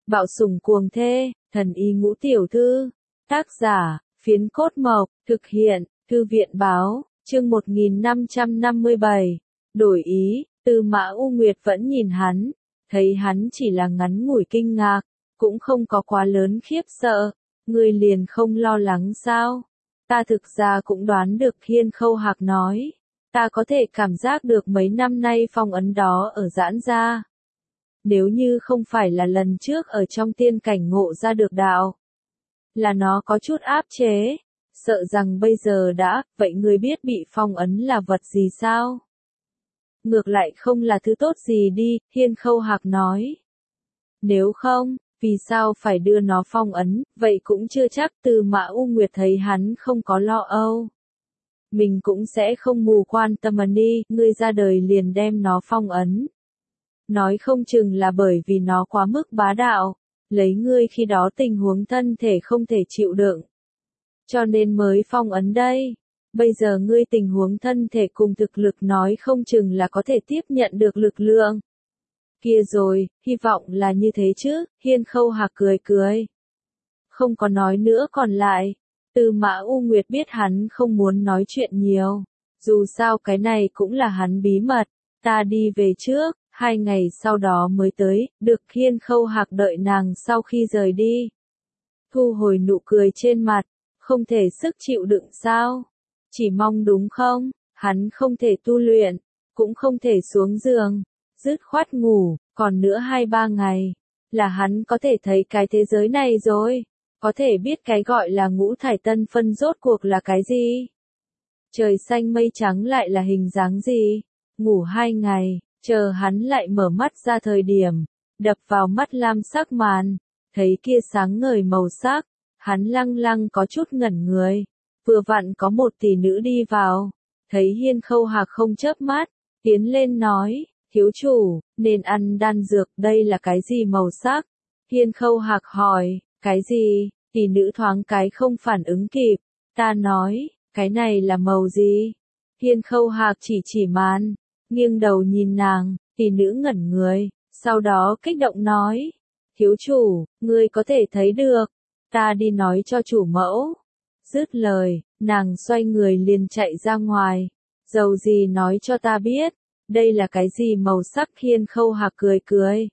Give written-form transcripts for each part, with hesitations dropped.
Bạo sủng cuồng thê, thần y ngũ tiểu thư. Tác giả, Phiến Cốt Mộc, thực hiện, Thư viện báo, chương 1557. Đổi ý, Tư Mã U Nguyệt vẫn nhìn hắn, thấy hắn chỉ là ngắn ngủi kinh ngạc, cũng không có quá lớn khiếp sợ. Ngươi liền không lo lắng sao? Ta thực ra cũng đoán được, Hiên Khâu Hạc nói. Ta có thể cảm giác được mấy năm nay phong ấn đó ở giãn ra. Nếu như không phải là lần trước ở trong tiên cảnh ngộ ra được đạo, là nó có chút áp chế, sợ rằng bây giờ đã, vậy ngươi biết bị phong ấn là vật gì sao? Ngược lại không là thứ tốt gì đi, Hiên Khâu Hạc nói. Nếu không, vì sao phải đưa nó phong ấn, vậy cũng chưa chắc. Tư Mã U Nguyệt thấy hắn không có lo âu. Mình cũng sẽ không mù quan tâm đi, ngươi ra đời liền đem nó phong ấn. Nói không chừng là bởi vì nó quá mức bá đạo, lấy ngươi khi đó tình huống thân thể không thể chịu đựng. Cho nên mới phong ấn đây. Bây giờ ngươi tình huống thân thể cùng thực lực nói không chừng là có thể tiếp nhận được lực lượng. Kia rồi, hy vọng là như thế chứ, Hiên Khâu Hạc cười cười. Không có nói nữa còn lại. Tư Mã U Nguyệt biết hắn không muốn nói chuyện nhiều. Dù sao cái này cũng là hắn bí mật. Ta đi về trước, 2 ngày sau đó mới tới, được Hiên Khâu Hạc đợi nàng sau khi rời đi. Thu hồi nụ cười trên mặt, không thể sức chịu đựng sao? Chỉ mong đúng không? Hắn không thể tu luyện, cũng không thể xuống giường, dứt khoát ngủ, còn nữa 2-3 ngày, là hắn có thể thấy cái thế giới này rồi, có thể biết cái gọi là ngũ thải tân phân rốt cuộc là cái gì. Trời xanh mây trắng lại là hình dáng gì, ngủ 2 ngày, chờ hắn lại mở mắt ra thời điểm, đập vào mắt lam sắc màn, thấy kia sáng ngời màu sắc, hắn lăng lăng có chút ngẩn người, vừa vặn có một tỷ nữ đi vào, thấy Hiên Khâu Hạc không chớp mắt, tiến lên nói, thiếu chủ, nên ăn đan dược, đây là cái gì màu sắc? Hiên Khâu Hạc hỏi, cái gì? Tỷ nữ thoáng cái không phản ứng kịp, ta nói, cái này là màu gì? Hiên Khâu Hạc chỉ màn, nghiêng đầu nhìn nàng, tỷ nữ ngẩn người, sau đó kích động nói, thiếu chủ, ngươi có thể thấy được, ta đi nói cho chủ mẫu. Dứt lời, nàng xoay người liền chạy ra ngoài, dầu gì nói cho ta biết, đây là cái gì màu sắc? Hiên Khâu Hạc cười cười.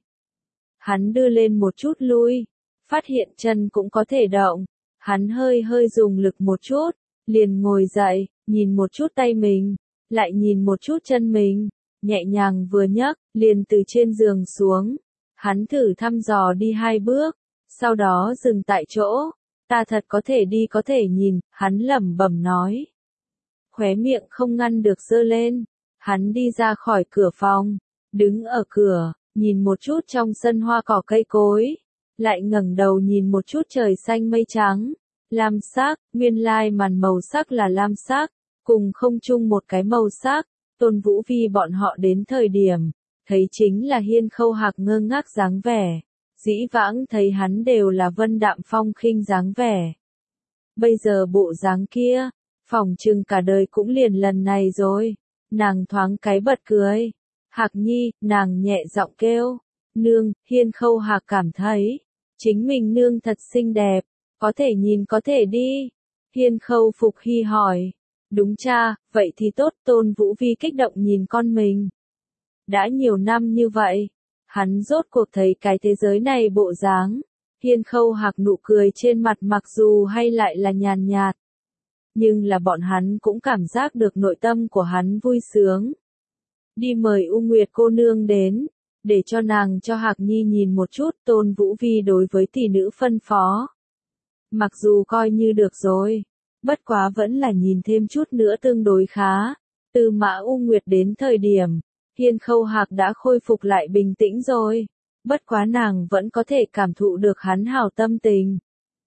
Hắn đưa lên một chút lui, phát hiện chân cũng có thể động, hắn hơi dùng lực một chút, liền ngồi dậy, nhìn một chút tay mình, lại nhìn một chút chân mình, nhẹ nhàng vừa nhấc, liền từ trên giường xuống, hắn thử thăm dò đi 2 bước, sau đó dừng tại chỗ, ta thật có thể đi có thể nhìn, hắn lẩm bẩm nói. Khóe miệng không ngăn được giơ lên, hắn đi ra khỏi cửa phòng, đứng ở cửa, nhìn một chút trong sân hoa cỏ cây cối, lại ngẩng đầu nhìn một chút trời xanh mây trắng, lam sắc, nguyên lai màn màu sắc là lam sắc, cùng không chung một cái màu sắc. Tôn Vũ Vi bọn họ đến thời điểm, thấy chính là Hiên Khâu Hạc ngơ ngác dáng vẻ, dĩ vãng thấy hắn đều là vân đạm phong khinh dáng vẻ. Bây giờ bộ dáng kia, phỏng chừng cả đời cũng liền lần này rồi, nàng thoáng cái bật cười. Hạc Nhi, nàng nhẹ giọng kêu, nương. Hiên Khâu Hạc cảm thấy, chính mình nương thật xinh đẹp, có thể nhìn có thể đi. Hiên Khâu Phục Hy hỏi, đúng cha, vậy thì tốt. Tôn Vũ Vi kích động nhìn con mình. Đã nhiều năm như vậy, hắn rốt cuộc thấy cái thế giới này bộ dáng. Hiên Khâu Hạc nụ cười trên mặt mặc dù hay lại là nhàn nhạt, nhưng là bọn hắn cũng cảm giác được nội tâm của hắn vui sướng. Đi mời U Nguyệt cô nương đến, để cho nàng cho Hạc Nhi nhìn một chút. Tôn Vũ Vi đối với tỷ nữ phân phó. Mặc dù coi như được rồi, bất quá vẫn là nhìn thêm chút nữa tương đối khá. Tư Mã U Nguyệt đến thời điểm, Hiên Khâu Hạc đã khôi phục lại bình tĩnh rồi, bất quá nàng vẫn có thể cảm thụ được hắn hảo tâm tình.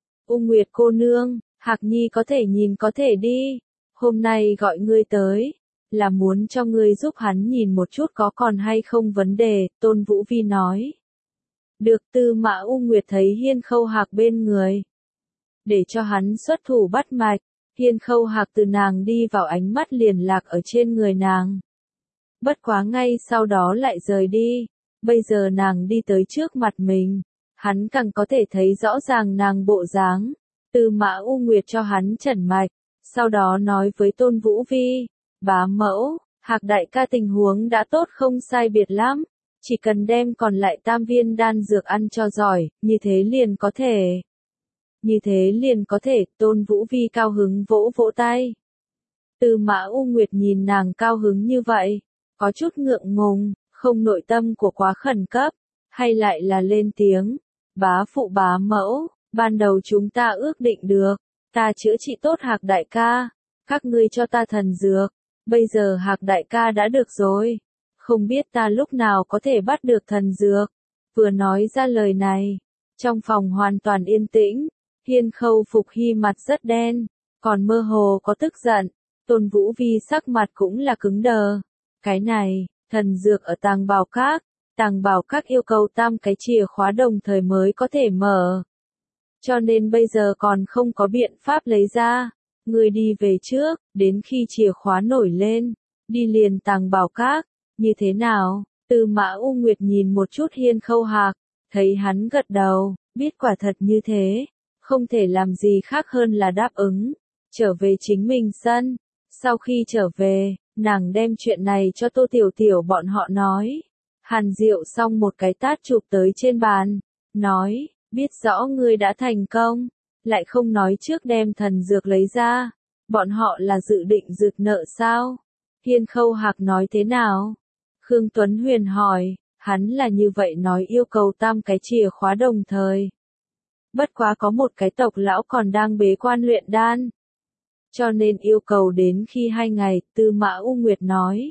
U Nguyệt cô nương, Hạc Nhi có thể nhìn có thể đi, hôm nay gọi ngươi tới, là muốn cho ngươi giúp hắn nhìn một chút có còn hay không vấn đề. Tôn Vũ Vi nói. Được. Tư Mã U Nguyệt thấy Hiên Khâu Hạc bên người, để cho hắn xuất thủ bắt mạch. Hiên Khâu Hạc từ nàng đi vào ánh mắt liền lạc ở trên người nàng. Bất quá ngay sau đó lại rời đi, bây giờ nàng đi tới trước mặt mình, hắn càng có thể thấy rõ ràng nàng bộ dáng. Tư Mã U Nguyệt cho hắn trần mạch, sau đó nói với Tôn Vũ Vi, bá mẫu, Hạc đại ca tình huống đã tốt không sai biệt lắm, chỉ cần đem còn lại tam viên đan dược ăn cho giỏi, như thế liền có thể. Như thế liền có thể, Tôn Vũ Vi cao hứng vỗ vỗ tay. Tư Mã U Nguyệt nhìn nàng cao hứng như vậy, có chút ngượng ngùng, không nội tâm của quá khẩn cấp, hay lại là lên tiếng, bá phụ bá mẫu, ban đầu chúng ta ước định được, ta chữa trị tốt Hạc đại ca, các ngươi cho ta thần dược, bây giờ Hạc đại ca đã được rồi, không biết ta lúc nào có thể bắt được thần dược. Vừa nói ra lời này, trong phòng hoàn toàn yên tĩnh, Hiên Khâu Phục Hy mặt rất đen, còn mơ hồ có tức giận, Tôn Vũ Vi sắc mặt cũng là cứng đờ. Cái này, thần dược ở Tàng Bảo Các yêu cầu tam cái chìa khóa đồng thời mới có thể mở. Cho nên bây giờ còn không có biện pháp lấy ra. Người đi về trước, đến khi chìa khóa nổi lên, đi liền Tàng Bảo Các, như thế nào? Tư Mã U Nguyệt nhìn một chút Hiên Khâu Hạc, thấy hắn gật đầu, biết quả thật như thế, không thể làm gì khác hơn là đáp ứng, trở về chính mình sân. Sau khi trở về, nàng đem chuyện này cho Tô Tiểu Tiểu bọn họ nói. Hàn Diệu xong một cái tát chụp tới trên bàn, nói, biết rõ ngươi đã thành công, lại không nói trước đem thần dược lấy ra, bọn họ là dự định rực nợ sao? Hiên Khâu Hạc nói thế nào? Khương Tuấn Huyền hỏi, hắn là như vậy nói yêu cầu tam cái chìa khóa đồng thời. Bất quá có một cái tộc lão còn đang bế quan luyện đan. Cho nên yêu cầu đến khi 2 ngày, Tư Mã U Nguyệt nói.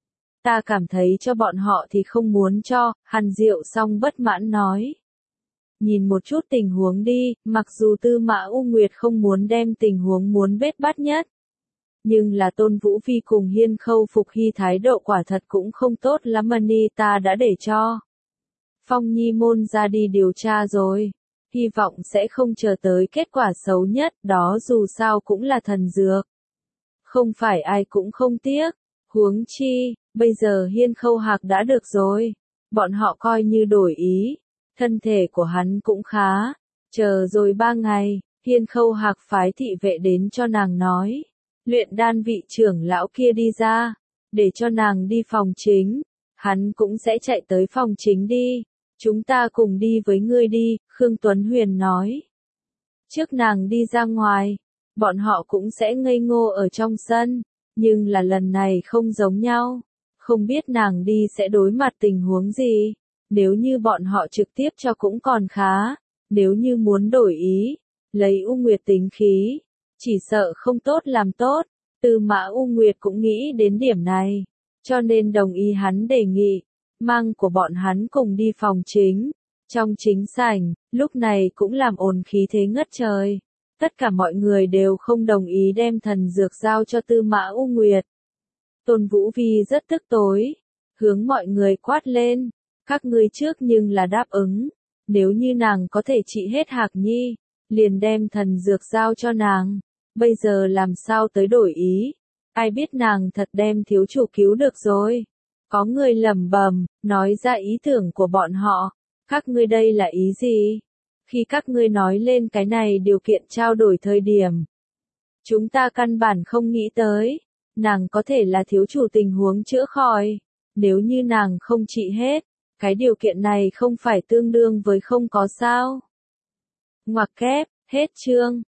Ta cảm thấy cho bọn họ thì không muốn cho, Hàn Diệu xong bất mãn nói. Nhìn một chút tình huống đi, mặc dù Tư Mã U Nguyệt không muốn đem tình huống muốn bết bát nhất. Nhưng là Tôn Vũ Vi cùng Hiên Khâu Phục Hy thái độ quả thật cũng không tốt lắm, Mani ta đã để cho Phong Nhi môn ra đi điều tra rồi. Hy vọng sẽ không chờ tới kết quả xấu nhất, đó dù sao cũng là thần dược. Không phải ai cũng không tiếc, huống chi, bây giờ Hiên Khâu Hạc đã được rồi. Bọn họ coi như đổi ý, thân thể của hắn cũng khá. Chờ rồi 3 ngày, Hiên Khâu Hạc phái thị vệ đến cho nàng nói. Luyện đan vị trưởng lão kia đi ra, để cho nàng đi phòng chính. Hắn cũng sẽ chạy tới phòng chính đi. Chúng ta cùng đi với ngươi đi, Khương Tuấn Huyền nói. Trước nàng đi ra ngoài, bọn họ cũng sẽ ngây ngô ở trong sân, nhưng là lần này không giống nhau. Không biết nàng đi sẽ đối mặt tình huống gì, nếu như bọn họ trực tiếp cho cũng còn khá, nếu như muốn đổi ý, lấy U Nguyệt tính khí, chỉ sợ không tốt làm tốt. Tư Mã U Nguyệt cũng nghĩ đến điểm này, cho nên đồng ý hắn đề nghị. Mang của bọn hắn cùng đi phòng chính. Trong chính sảnh, lúc này cũng làm ồn khí thế ngất trời. Tất cả mọi người đều không đồng ý đem thần dược giao cho Tư Mã U Nguyệt. Tôn Vũ Vi rất tức tối, hướng mọi người quát lên, các ngươi trước nhưng là đáp ứng, nếu như nàng có thể trị hết Hạc Nhi, liền đem thần dược giao cho nàng, bây giờ làm sao tới đổi ý, ai biết nàng thật đem thiếu chủ cứu được rồi. Có người lẩm bẩm, nói ra ý tưởng của bọn họ, các ngươi đây là ý gì? Khi các ngươi nói lên cái này điều kiện trao đổi thời điểm, chúng ta căn bản không nghĩ tới, nàng có thể là thiếu chủ tình huống chữa khỏi, nếu như nàng không trị hết, cái điều kiện này không phải tương đương với không có sao. Ngoặc kép, hết chương.